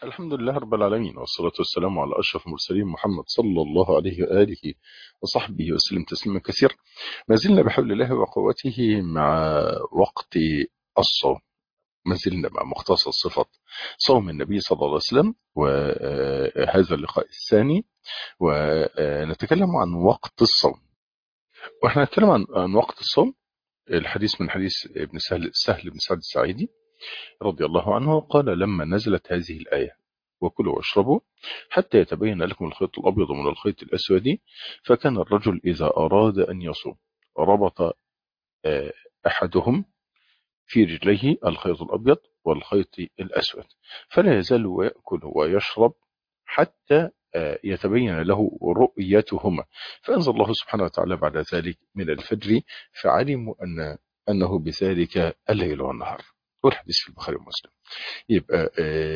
الحمد لله رب العالمين، والصلاة والسلام على أشرف المرسلين محمد صلى الله عليه وآله وصحبه وسلم تسليما كثيرا. ما زلنا بحول الله وقوته مع وقت الصوم، ما زلنا مع مختصر صفة صوم النبي صلى الله عليه وسلم، وهذا اللقاء الثاني، ونتكلم عن وقت الصوم. واحنا نتكلم عن وقت الصوم. الحديث من حديث ابن سهل بن سعد الساعدي رضي الله عنه قال: لما نزلت هذه الآية: وكلوا واشربوا حتى يتبين لكم الخيط الأبيض من الخيط الأسود، فكان الرجل إذا أراد أن يصوم ربط آه، أحدهم في رجليه الخيط الأبيض والخيط الأسود، فلا يزال يأكل ويشرب حتى يتبين له رؤيتهما. فأنزل الله سبحانه وتعالى بعد ذلك من الفجر فعلموا أنه بذلك الليل والنهار. والحديث في البخاري ومسلم. يبقى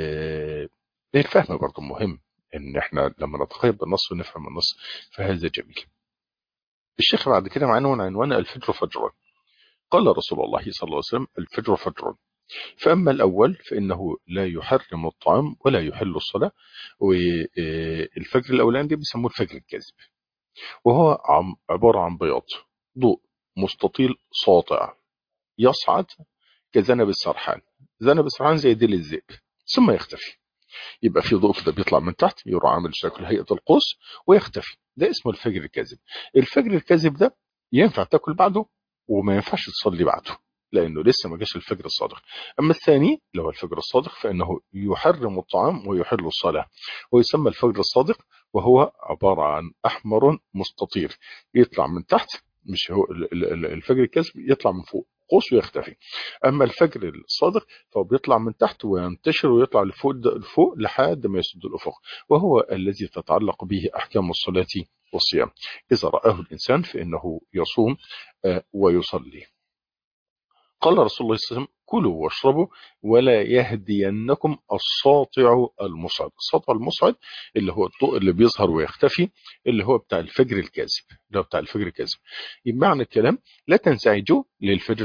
الفهم برضه مهم، ان احنا لما نتقيد بالنص ونفهم النص فهذا جميل. الشيخ بعد كده معانا عنوان الفجر فجر. قال رسول الله صلى الله عليه وسلم: الفجر فجر، فأما الأول فإنه لا يحرم الطعام ولا يحل الصلاة. والفجر الأولاني دي بيسموه الفجر الكاذب، وهو عبارة عن بياض ضوء مستطيل ساطع يصعد كذنب السرحان. ذنب السرحان زي ديل الذئب ثم يختفي. يبقى في ضوء كده بيطلع من تحت يروح عامل شكل هيئة القوس ويختفي، ده اسمه الفجر الكاذب. الفجر الكاذب ده ينفع تاكل بعده وما ينفعش تصلي بعده، لانه لسه ما جاش الفجر الصادق. اما الثاني اللي هو الفجر الصادق فانه يحرم الطعام ويحل الصلاة، ويسمى الفجر الصادق، وهو عبارة عن احمر مستطير يطلع من تحت. مش هو الفجر الكاذب يطلع من فوق قوس ويختفي. اما الفجر الصادق فهو بيطلع من تحت وينتشر ويطلع لفوق لحد ما يسد الأفق، وهو الذي تتعلق به أحكام الصلاة والصيام. إذا رآه الإنسان فإنه يصوم ويصلي. قال رسول الله صلى الله عليه وسلم: كلوا واشربوا ولا يهدينكم الساطع المصعد. الساطع المصعد اللي هو الضوء اللي بيظهر ويختفي، اللي هو بتاع الفجر الكاذب، اللي هو بتاع الفجر الكاذب. يبقى معنى الكلام: لا تنزعجوا للفجر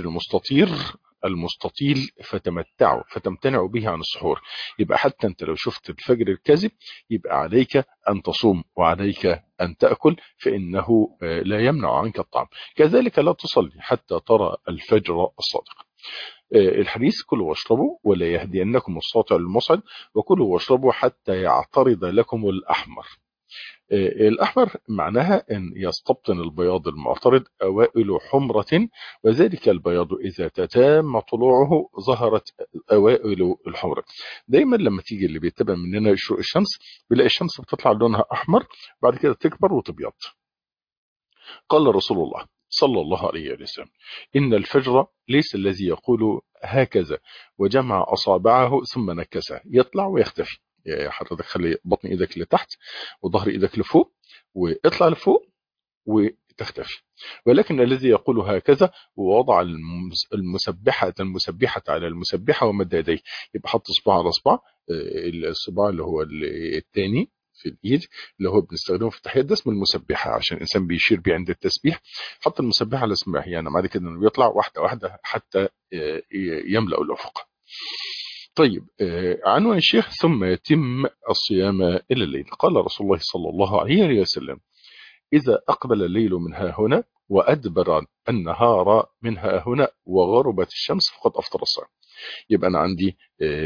المستطيل فتمتنعوا به عن السحور. يبقى حتى انت لو شفت الفجر الكاذب يبقى عليك ان تصوم وعليك ان تأكل، فإنه لا يمنع عنك الطعام. كذلك لا تصلي حتى ترى الفجر الصادق. الحديث: كلوا واشربوا ولا يهدينكم الساطع المصعد، وكلوا واشربوا حتى يعترض لكم الأحمر. الأحمر معناها أن يستبطن البياض المعترض أوائل حمرة، وذلك البياض إذا تتم طلوعه ظهرت أوائل الحمرة. دايما لما تيجي اللي بيتبع مننا شروق الشمس بيلاقي الشمس بتطلع لونها أحمر، بعد كده تكبر وتبيض. قال رسول الله صلى الله عليه وسلم: إن الفجر ليس الذي يقول هكذا وجمع أصابعه ثم نكسه يطلع ويختفي. يعني حضرتك خلي بطن إيدك لتحت وظهر إيدك لفوق واطلع لفوق وتختفي، ولكن الذي يقول هكذا ووضع المسبحة على المسبحة ومد يديه. يبقى حط صباع على صباع، الصباع اللي هو الثاني في الايد اللي هو بنستخدمه في التحيات ده اسمه المسبحة، عشان الانسان بيشير بيه عند التسبيح. حط المسبحة على اسمها، يعني بعد كده انه بيطلع واحدة واحدة حتى يملأ الافق. طيب، عنوان الشيخ: ثم يتم الصيام إلى الليل. قال رسول الله صلى الله عليه وسلم: إذا أقبل الليل من ها هنا وأدبر النهار من ها هنا وغربت الشمس فقد أفطر الصائم. يبقى أنا عندي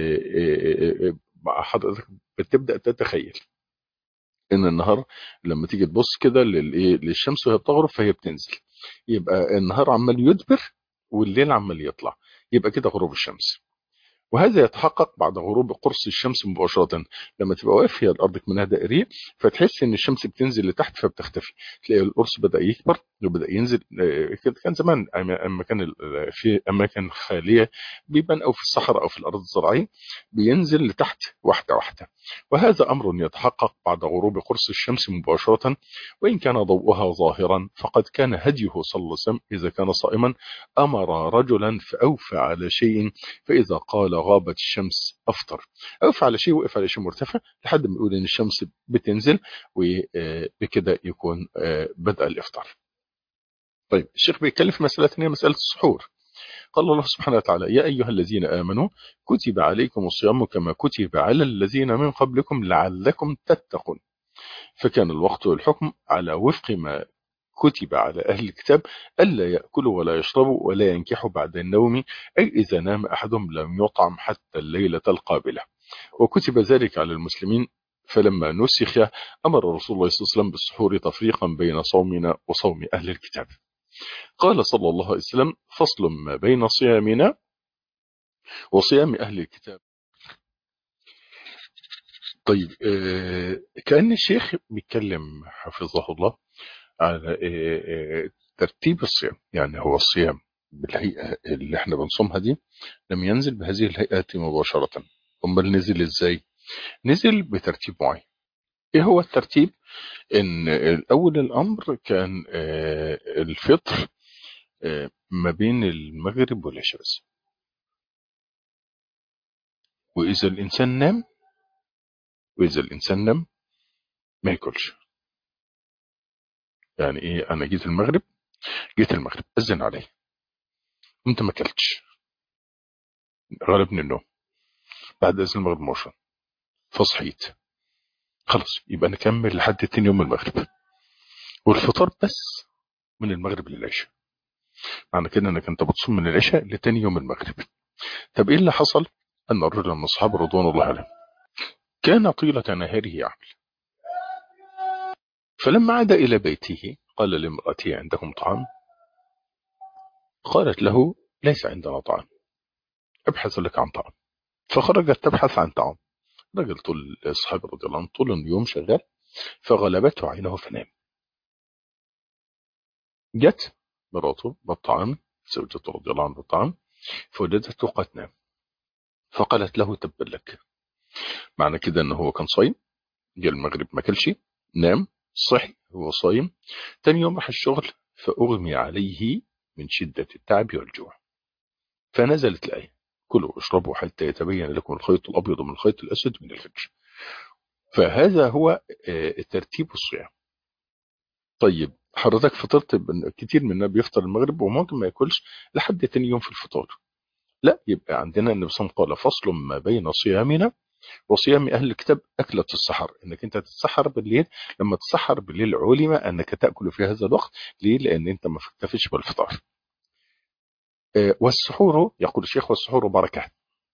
مع حضرتك بتبدأ تتخيل إن النهار لما تيجي تبص كده للشمس وهي بتغرب فهي بتنزل، يبقى النهار عمال يدبر والليل عمال يطلع، يبقى كده غروب الشمس. وهذا يتحقق بعد غروب قرص الشمس مباشرة. لما تبقى واقف هي الأرض منها دائرية فتحس إن الشمس بتنزل لتحت فبتختفي، تلاقي القرص بدأ يكبر وبدأ ينزل. كان زمان أما كان في أماكن خالية بيبان، أو في الصحراء أو في الأرض الزراعية بينزل لتحت واحدة واحدة. وهذا أمر يتحقق بعد غروب قرص الشمس مباشرة، وإن كان ضوءها ظاهرا فقد كان هديه صلى الله عليه وسلم إذا كان صائما أمر رجلا فأوفى على شيء، فإذا قال غابت الشمس أفطر. أوقف على شيء، وقف على شيء مرتفع لحد ما يقول إن الشمس بتنزل، وبكده يكون بدأ الإفطار. طيب، الشيخ بيتكلم في مسألة ثانية، مسألة السحور. قال الله سبحانه وتعالى: يا أيها الذين آمنوا كتب عليكم الصيام كما كتب على الذين من قبلكم لعلكم تتقون. فكان الوقت والحكم على وفق ما كتب على أهل الكتاب: ألا يأكلوا ولا يشربوا ولا ينكحوا بعد النوم، أي إذا نام أحدهم لم يطعم حتى الليلة القابلة. وكتب ذلك على المسلمين، فلما نسخ أمر رسول الله صلى الله عليه وسلم بالسحور تفريقا بين صومنا وصوم أهل الكتاب. قال صلى الله عليه وسلم: فصل ما بين صيامنا وصيام أهل الكتاب. طيب، كأن الشيخ بيتكلم حفظه الله على ترتيب الصيام. يعني هو الصيام بالهيئة اللي احنا بنصومها دي لم ينزل بهذه الهيئة مباشرة. امال نزل ازاي؟ نزل بترتيب معين. ايه هو الترتيب؟ ان الاول الامر كان الفطر ما بين المغرب والعشاء بس. واذا الانسان نام ما ياكلش. يعني ايه؟ انا جيت المغرب اذن علي، انت ما اكلتش، غلبني النوم بعد اذن المغرب مباشرة، فصحيت، خلاص يبقى نكمل لحد تاني يوم المغرب، والفطار بس من المغرب للعشاء. معنى كده انك انت بتصوم من العشاء لتاني يوم المغرب. طب ايه اللي حصل؟ ان الرجل من اصحاب رضوان الله عليهم كان طيلة نهاره يعمل، فلما عاد الى بيته قال لامرأته: عندكم طعام؟ قالت له: ليس عندنا طعام، ابحث لك عن طعام. فخرجت تبحث عن طعام. رجل طول الصحابة رضي الله عنه طول اليوم شغال، فغلبته عينه فنام. جت مراته بالطعام، زوجته رضي الله عنها بالطعام، فوجدته قد نام. فقالت له: تبا لك. معنى كده ان هو كان صايم، جاء المغرب ما كلش، نام، صحي هو صايم، تاني يوم راح الشغل فأغمي عليه من شدة التعب والجوع. فنزلت الآية: كلوا واشربوا حتى يتبين لكم الخيط الأبيض من الخيط الأسود من الفجر. فهذا هو ترتيب الصيام. طيب حضرتك فطرت؟ كتير مننا بيفطر المغرب وممكن ما ياكلش لحد تاني يوم في الفطار. لا، يبقى عندنا النبي صلى الله عليه وسلم قال: فصل ما بين صيامنا وصيام أهل الكتاب أكلة السحر. إنك أنت تتسحر بالليل، لما تتسحر بالليل علم أنك تأكل في هذا الوقت. ليه؟ لأن أنت ما اكتفيتش بالفطار. والسحور، يقول الشيخ: والسحور بركة.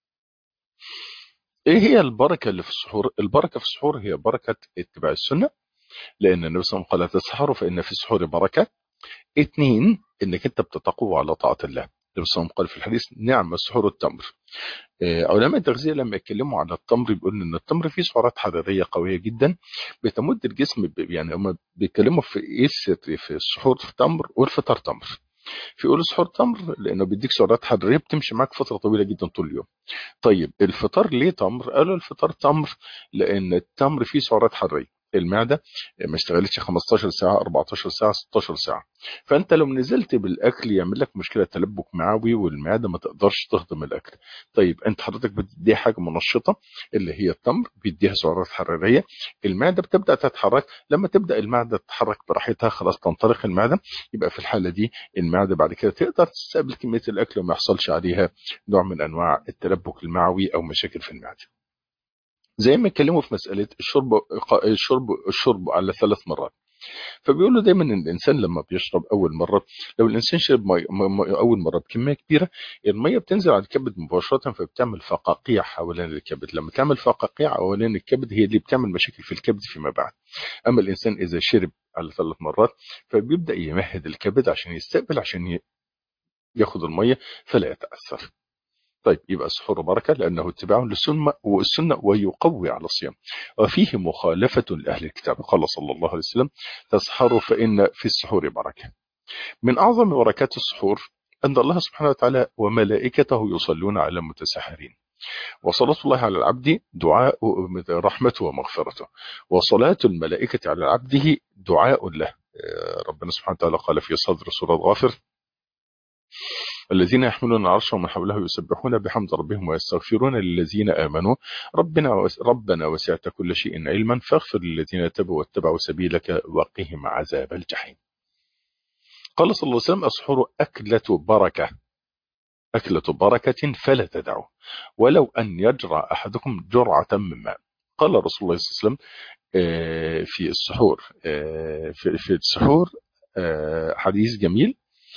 إيه هي البركة اللي في السحور؟ البركة في السحور هي بركة اتباع السنة، لأن النبي صلى الله عليه وسلم قال: تسحروا فإن في السحور بركة. اتنين، إنك أنت بتتقوى على طاعة الله. النبي صلى الله عليه وسلم قال في الحديث: نعم السحور التمر. علماء التغذية لما يتكلموا على التمر بيقولوا ان التمر فيه سعرات حرارية قوية جدا بتمد الجسم يعني هم بيتكلموا في ايه في السحور في تمر والفطار تمر. فيقولوا السحور تمر لانه بيديك سعرات حرارية بتمشي معاك فترة طويلة جدا طول اليوم. طيب الفطار ليه تمر؟ قالوا الفطار تمر لان التمر فيه سعرات حراريه، المعده ما اشتغلتش 15 ساعه، 14 ساعه، 16 ساعه. فانت لو نزلت بالاكل يعمل لك مشكله تلبك معوي، والمعده ما تقدرش تهضم الاكل. طيب انت حضرتك بتديها حاجه منشطه اللي هي التمر، بيديها سعرات حراريه، المعده بتبدا تتحرك. لما تبدا المعده تتحرك براحتها خلاص تنطلق المعده، يبقى في الحاله دي المعده بعد كده تقدر تستقبل كميه الاكل وما يحصلش عليها نوع من انواع التلبك المعوي او مشاكل في المعده. زي ما اتكلموا في مساله الشرب على 3 مرات. فبيقولوا دايما ان الانسان لما بيشرب اول مره، لو الانسان شرب اول مره بكميه كبيره، الميه بتنزل على الكبد مباشره فبتعمل فقاقيع حوالين الكبد. لما تعمل فقاقيع حوالين الكبد هي اللي بتعمل مشاكل في الكبد فيما بعد. اما الانسان اذا شرب على 3 مرات فبيبدا يمهد الكبد عشان يستقبل، عشان ياخد الميه فلا يتاثر. طيب يبقى السحور بركة لأنه اتباع للسنة ويقوي على الصيام. وفيه مخالفة لأهل الكتاب. قال صلى الله عليه وسلم: تسحروا فإن في السحور بركة. من أعظم بركات السحور أن الله سبحانه وتعالى وملائكته يصلون على المتسحرين. وصلاة الله على العبد دعاء رحمته ومغفرته، وصلاة الملائكة على عبده دعاء له. ربنا سبحانه وتعالى قال في صدر سورة غافر: الذين يحملون العرش ومن حوله يسبحون بحمد ربهم ويستغفرون للذين آمنوا ربنا وسعت كل شيء علما فاغفر للذين تابوا واتبعوا سبيلك وقهم عذاب الجحيم. قال صلى الله عليه وسلم: السحور أكلة بركة. أكلة بركة فلا تدعه، ولو أن يجرع أحدكم جرعة من ماء. قال رسول الله صلى الله عليه وسلم في السحور، في السحور حديث جميل: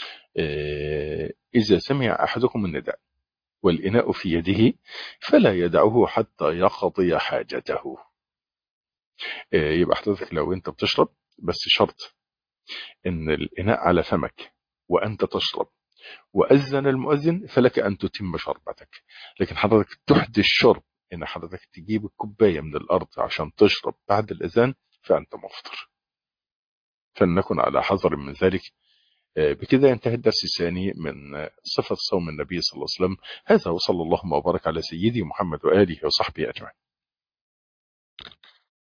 إذا سمع أحدكم النداء والإناء في يده فلا يدعه حتى يقضي حاجته. يبقى حضرتك لو أنت بتشرب، بس شرط إن الإناء على فمك وأنت تشرب وأذن المؤذن فلك أن تتم شربتك. لكن حضرتك تحدث الشرب، إن حضرتك تجيب الكوباية من الأرض عشان تشرب بعد الأذان، فأنت مفطر، فلنكن على حذر من ذلك. بكده ينتهي الدرس الثاني من صفة صوم النبي صلى الله عليه وسلم. هذا وصلى الله وبارك على سيدي محمد وآله وصحبه أجمعين.